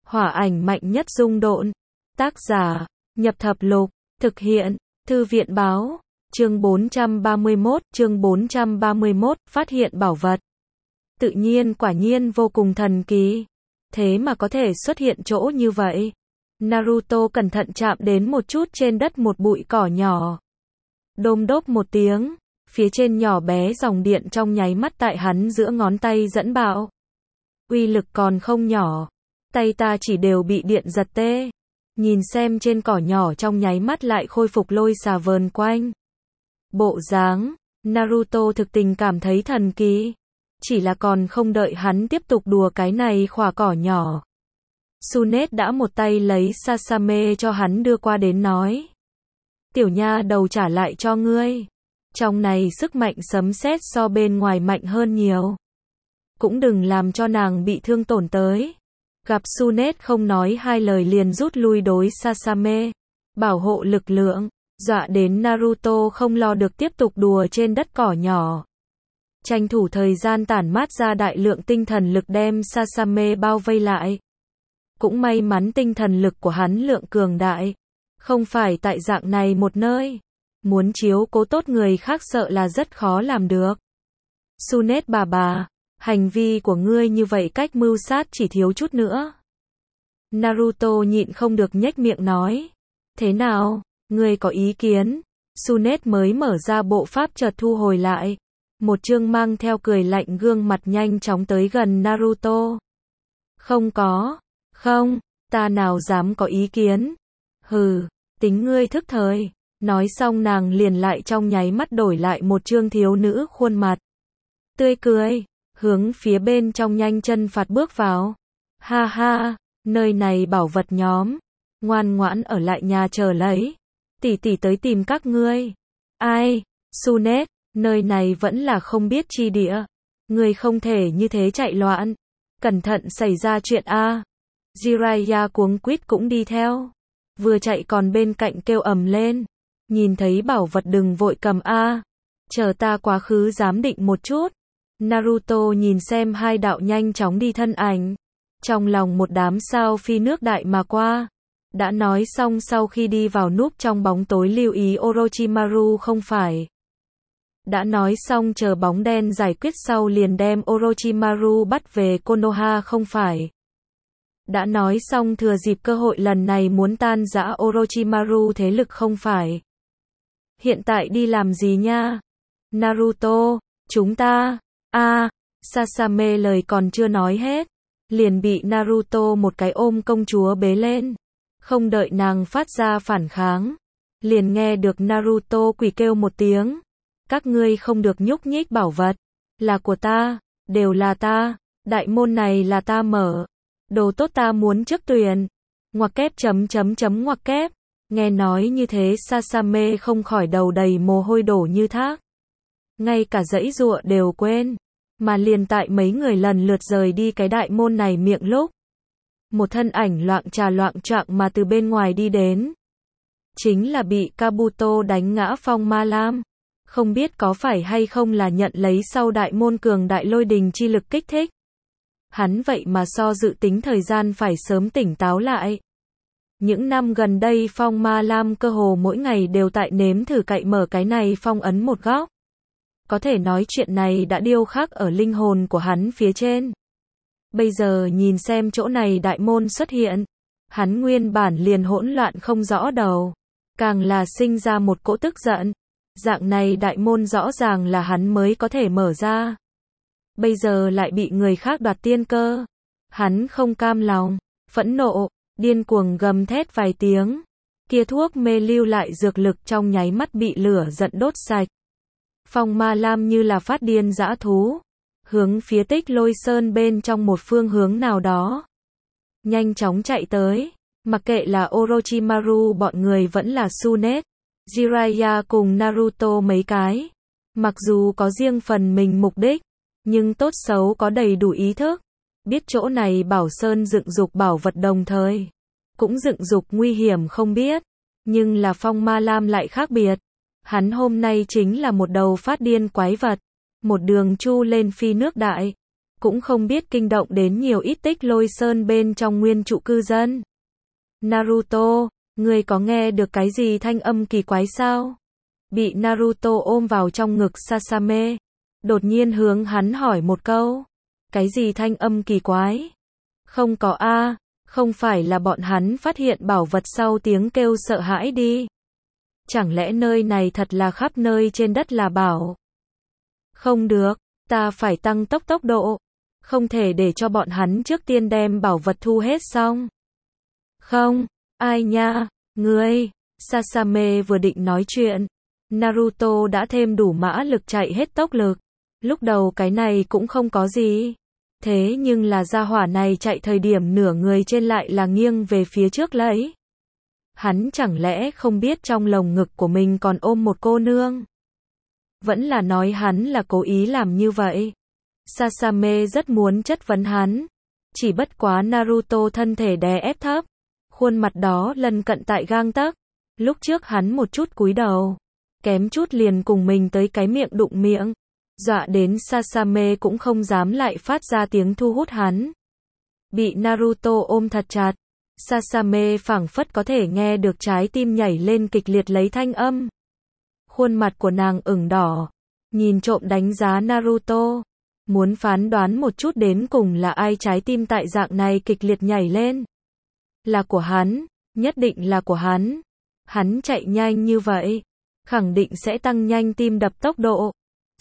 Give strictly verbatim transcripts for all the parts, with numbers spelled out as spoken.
Hỏa ảnh mạnh nhất dung độn. Tác giả, Nhập Thập Lục. Thực hiện, Thư viện báo. Chương bốn trăm ba mươi mốt, chương bốn trăm ba mươi mốt, phát hiện bảo vật. Tự nhiên quả nhiên vô cùng thần kỳ. Thế mà có thể xuất hiện chỗ như vậy. Naruto cẩn thận chạm đến một chút trên đất một bụi cỏ nhỏ. Đôm đốp một tiếng, phía trên nhỏ bé dòng điện trong nháy mắt tại hắn giữa ngón tay dẫn bạo. Uy lực còn không nhỏ. Tay ta chỉ đều bị điện giật tê. Nhìn xem trên cỏ nhỏ trong nháy mắt lại khôi phục lôi xà vờn quanh. Bộ dáng, Naruto thực tình cảm thấy thần kỳ. Chỉ là còn không đợi hắn tiếp tục đùa cái này khỏa cỏ nhỏ. Tsunade đã một tay lấy Sasame cho hắn đưa qua đến nói. Tiểu nha đầu trả lại cho ngươi. Trong này sức mạnh sấm sét so bên ngoài mạnh hơn nhiều. Cũng đừng làm cho nàng bị thương tổn tới. Gặp Tsunade không nói hai lời liền rút lui đối Sasame. Bảo hộ lực lượng, dọa đến Naruto không lo được tiếp tục đùa trên đất cỏ nhỏ. Tranh thủ thời gian tản mát ra đại lượng tinh thần lực đem Sasame bao vây lại. Cũng may mắn tinh thần lực của hắn lượng cường đại. Không phải tại dạng này một nơi. Muốn chiếu cố tốt người khác sợ là rất khó làm được. Tsunade bà bà, hành vi của ngươi như vậy cách mưu sát chỉ thiếu chút nữa. Naruto nhịn không được nhếch miệng nói. Thế nào, ngươi có ý kiến? Tsunade mới mở ra bộ pháp chợt thu hồi lại. Một chương mang theo cười lạnh gương mặt nhanh chóng tới gần Naruto. Không có, không, ta nào dám có ý kiến. Hừ, tính ngươi thức thời. Nói xong nàng liền lại trong nháy mắt đổi lại một chương thiếu nữ khuôn mặt. Tươi cười, hướng phía bên trong nhanh chân phạt bước vào. Ha ha, nơi này bảo vật nhóm. Ngoan ngoãn ở lại nhà chờ lấy. Tỷ tỷ tới tìm các ngươi. Ai, Tsunade, nơi này vẫn là không biết chi địa. Ngươi không thể như thế chạy loạn. Cẩn thận xảy ra chuyện a. Jiraiya cuống quýt cũng đi theo. Vừa chạy còn bên cạnh kêu ầm lên. Nhìn thấy bảo vật đừng vội cầm a. Chờ ta quá khứ giám định một chút. Naruto nhìn xem hai đạo nhanh chóng đi thân ảnh. Trong lòng một đám sao phi nước đại mà qua. Đã nói xong sau khi đi vào núp trong bóng tối lưu ý Orochimaru không phải. Đã nói xong chờ bóng đen giải quyết sau liền đem Orochimaru bắt về Konoha không phải. Đã nói xong thừa dịp cơ hội lần này muốn tan rã Orochimaru thế lực không phải. Hiện tại đi làm gì nha? Naruto, chúng ta, a à, Sasame lời còn chưa nói hết. Liền bị Naruto một cái ôm công chúa bế lên. Không đợi nàng phát ra phản kháng. Liền nghe được Naruto quỷ kêu một tiếng. Các ngươi không được nhúc nhích bảo vật. Là của ta, đều là ta, đại môn này là ta mở. Đồ tốt ta muốn trước tuyển. Ngoặc kép chấm chấm chấm ngoặc kép. Nghe nói như thế Sasame không khỏi đầu đầy mồ hôi đổ như thác. Ngay cả giãy giụa đều quên. Mà liền tại mấy người lần lượt rời đi cái đại môn này miệng lúc. Một thân ảnh loạng trà loạng choạng mà từ bên ngoài đi đến. Chính là bị Kabuto đánh ngã Phong Ma Lam. Không biết có phải hay không là nhận lấy sau đại môn cường đại lôi đình chi lực kích thích. Hắn vậy mà so dự tính thời gian phải sớm tỉnh táo lại. Những năm gần đây Phong Ma Lam cơ hồ mỗi ngày đều tại nếm thử cậy mở cái này phong ấn một góc. Có thể nói chuyện này đã điêu khắc ở linh hồn của hắn phía trên. Bây giờ nhìn xem chỗ này đại môn xuất hiện. Hắn nguyên bản liền hỗn loạn không rõ đầu. Càng là sinh ra một cỗ tức giận. Dạng này đại môn rõ ràng là hắn mới có thể mở ra. Bây giờ lại bị người khác đoạt tiên cơ. Hắn không cam lòng, phẫn nộ, điên cuồng gầm thét vài tiếng. Kia thuốc mê lưu lại dược lực trong nháy mắt bị lửa giận đốt sạch. Phong Ma Lam như là phát điên dã thú. Hướng phía Tích Lôi Sơn bên trong một phương hướng nào đó. Nhanh chóng chạy tới. Mặc kệ là Orochimaru bọn người vẫn là Tsunade, Jiraiya cùng Naruto mấy cái. Mặc dù có riêng phần mình mục đích. Nhưng tốt xấu có đầy đủ ý thức. Biết chỗ này Bảo Sơn dựng dục bảo vật đồng thời. Cũng dựng dục nguy hiểm không biết. Nhưng là Phong Ma Lam lại khác biệt. Hắn hôm nay chính là một đầu phát điên quái vật. Một đường chu lên phi nước đại. cũng không biết kinh động đến nhiều ít Tích Lôi Sơn bên trong nguyên trụ cư dân. Naruto, ngươi có nghe được cái gì thanh âm kỳ quái sao? Bị Naruto ôm vào trong ngực Sasame, đột nhiên hướng hắn hỏi một câu. Cái gì thanh âm kỳ quái? Không có a, không phải là bọn hắn phát hiện bảo vật sau tiếng kêu sợ hãi đi. Chẳng lẽ nơi này thật là khắp nơi trên đất là bảo? Không được, ta phải tăng tốc tốc độ. Không thể để cho bọn hắn trước tiên đem bảo vật thu hết xong. Không, ai nha, ngươi. Sasame vừa định nói chuyện, Naruto đã thêm đủ mã lực chạy hết tốc lực. Lúc đầu cái này cũng không có gì. Thế nhưng là gia hỏa này chạy thời điểm nửa người trên lại là nghiêng về phía trước lấy. Hắn chẳng lẽ không biết trong lồng ngực của mình còn ôm một cô nương? Vẫn là nói hắn là cố ý làm như vậy. Sasame rất muốn chất vấn hắn. Chỉ bất quá Naruto thân thể đè ép thấp. Khuôn mặt đó lần cận tại gang tấc. Lúc trước hắn một chút cúi đầu. Kém chút liền cùng mình tới cái miệng đụng miệng. Dọa đến Sasame cũng không dám lại phát ra tiếng thu hút hắn. Bị Naruto ôm thật chặt. Sasame phảng phất có thể nghe được trái tim nhảy lên kịch liệt lấy thanh âm. Khuôn mặt của nàng ửng đỏ. Nhìn trộm đánh giá Naruto. Muốn phán đoán một chút đến cùng là ai trái tim tại dạng này kịch liệt nhảy lên. Là của hắn, nhất định là của hắn. Hắn chạy nhanh như vậy, khẳng định sẽ tăng nhanh tim đập tốc độ.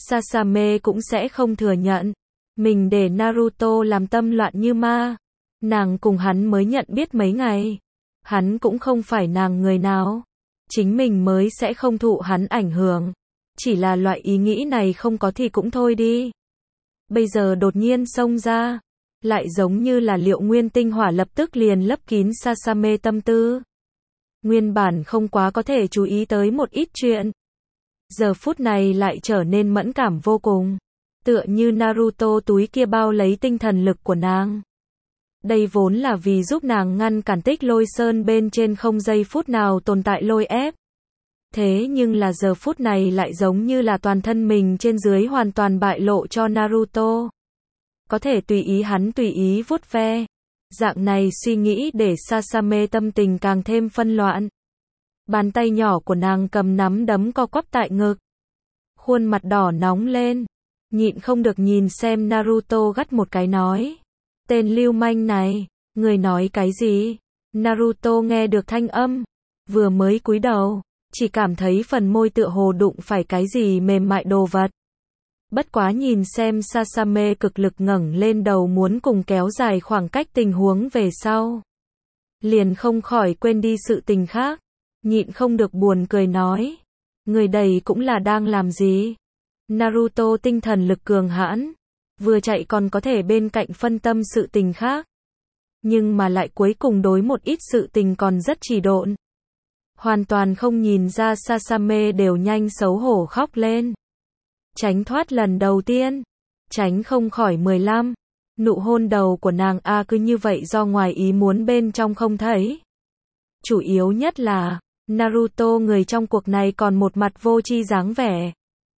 Sasame cũng sẽ không thừa nhận. Mình để Naruto làm tâm loạn như ma. Nàng cùng hắn mới nhận biết mấy ngày. Hắn cũng không phải nàng người nào. Chính mình mới sẽ không thụ hắn ảnh hưởng. Chỉ là loại ý nghĩ này không có thì cũng thôi đi. Bây giờ đột nhiên xông ra. Lại giống như là liệu nguyên tinh hỏa lập tức liền lấp kín Sasame tâm tư. Nguyên bản không quá có thể chú ý tới một ít chuyện. Giờ phút này lại trở nên mẫn cảm vô cùng. Tựa như Naruto túi kia bao lấy tinh thần lực của nàng. Đây vốn là vì giúp nàng ngăn cản Tích Lôi Sơn bên trên không giây phút nào tồn tại lôi ép. Thế nhưng là giờ phút này lại giống như là toàn thân mình trên dưới hoàn toàn bại lộ cho Naruto. Có thể tùy ý hắn tùy ý vuốt ve. Dạng này suy nghĩ để Sasame tâm tình càng thêm phân loạn. Bàn tay nhỏ của nàng cầm nắm đấm co quắp tại ngực. Khuôn mặt đỏ nóng lên. Nhịn không được nhìn xem Naruto gắt một cái nói. Tên lưu manh này, người nói cái gì? Naruto nghe được thanh âm. Vừa mới cúi đầu, chỉ cảm thấy phần môi tựa hồ đụng phải cái gì mềm mại đồ vật. Bất quá nhìn xem Sasame cực lực ngẩng lên đầu muốn cùng kéo dài khoảng cách tình huống về sau. Liền không khỏi quên đi sự tình khác. Nhịn không được buồn cười nói. Người đầy cũng là đang làm gì? Naruto tinh thần lực cường hãn. Vừa chạy còn có thể bên cạnh phân tâm sự tình khác. Nhưng mà lại cuối cùng đối một ít sự tình còn rất trì độn. Hoàn toàn không nhìn ra Sasame đều nhanh xấu hổ khóc lên. Tránh thoát lần đầu tiên. Tránh không khỏi mười lăm. Nụ hôn đầu của nàng A cứ như vậy do ngoài ý muốn bên trong không thấy. Chủ yếu nhất là, Naruto người trong cuộc này còn một mặt vô tri dáng vẻ.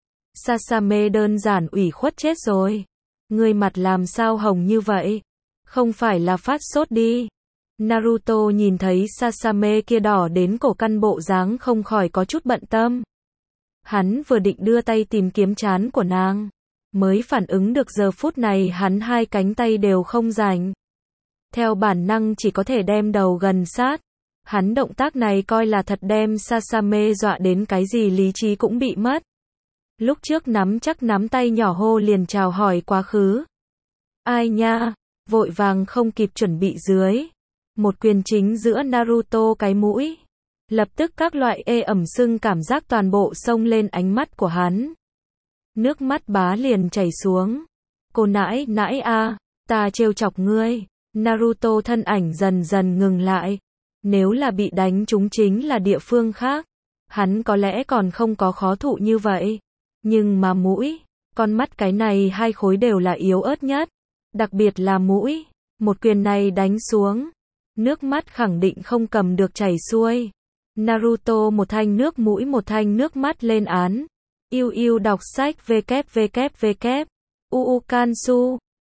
Sasame đơn giản ủy khuất chết rồi. Người mặt làm sao hồng như vậy? Không phải là phát sốt đi. Naruto nhìn thấy Sasame kia đỏ đến cổ căn bộ dáng không khỏi có chút bận tâm. Hắn vừa định đưa tay tìm kiếm trán của nàng. Mới phản ứng được giờ phút này hắn hai cánh tay đều không rảnh. Theo bản năng chỉ có thể đem đầu gần sát. Hắn động tác này coi là thật đem Sasame dọa đến cái gì lý trí cũng bị mất. Lúc trước nắm chắc nắm tay nhỏ hô liền chào hỏi quá khứ. Ai nha, vội vàng không kịp chuẩn bị dưới. Một quyền chính giữa Naruto cái mũi. Lập tức các loại ê ẩm sưng cảm giác toàn bộ xông lên ánh mắt của hắn. Nước mắt bá liền chảy xuống. Cô nãi nãi a, ta trêu chọc ngươi. Naruto thân ảnh dần dần ngừng lại. Nếu là bị đánh trúng chính là địa phương khác. Hắn có lẽ còn không có khó thụ như vậy. Nhưng mà mũi, con mắt cái này hai khối đều là yếu ớt nhất. Đặc biệt là mũi. Một quyền này đánh xuống. Nước mắt khẳng định không cầm được chảy xuôi. Naruto một thanh nước mũi một thanh nước mắt lên án. Yêu yêu đọc sách vê kép vê kép vê kép. u u Kansu.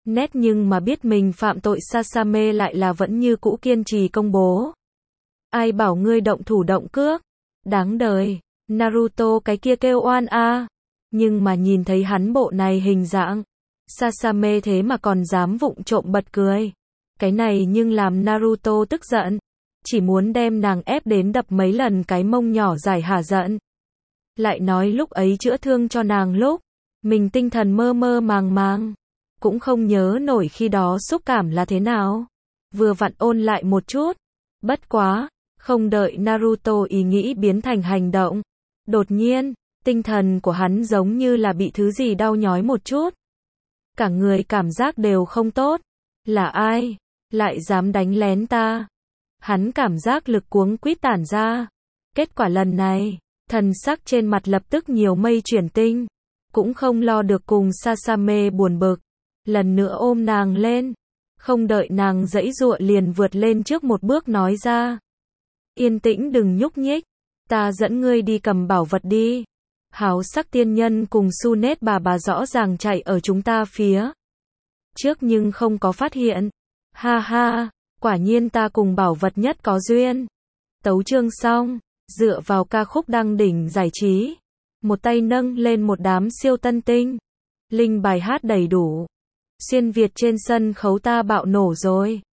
nét nhưng mà biết mình phạm tội Sasame lại là vẫn như cũ kiên trì công bố. Ai bảo ngươi động thủ động cước? Đáng đời. Naruto cái kia kêu oan a. Nhưng mà nhìn thấy hắn bộ này hình dạng, Sasame thế mà còn dám vụng trộm bật cười. Cái này nhưng làm Naruto tức giận. Chỉ muốn đem nàng ép đến đập mấy lần cái mông nhỏ giải hả giận. Lại nói lúc ấy chữa thương cho nàng lúc, mình tinh thần mơ mơ màng màng. Cũng không nhớ nổi khi đó xúc cảm là thế nào. Vừa vặn ôn lại một chút. Bất quá, không đợi Naruto ý nghĩ biến thành hành động. Đột nhiên, tinh thần của hắn giống như là bị thứ gì đau nhói một chút. Cả người cảm giác đều không tốt. Là ai? Lại dám đánh lén ta? Hắn cảm giác lực cuống quýt tản ra. Kết quả lần này, thần sắc trên mặt lập tức nhiều mây chuyển tinh. Cũng không lo được cùng Sasame buồn bực. Lần nữa ôm nàng lên. Không đợi nàng giãy giụa liền vượt lên trước một bước nói ra. Yên tĩnh đừng nhúc nhích. Ta dẫn ngươi đi cầm bảo vật đi. Háo sắc tiên nhân cùng Sunet bà bà rõ ràng chạy ở chúng ta phía trước nhưng không có phát hiện. Ha ha, quả nhiên ta cùng bảo vật nhất có duyên. Tấu chương xong, dựa vào ca khúc đăng đỉnh giải trí. Một tay nâng lên một đám siêu tân tinh. Linh bài hát đầy đủ. Xuyên Việt trên sân khấu ta bạo nổ rồi.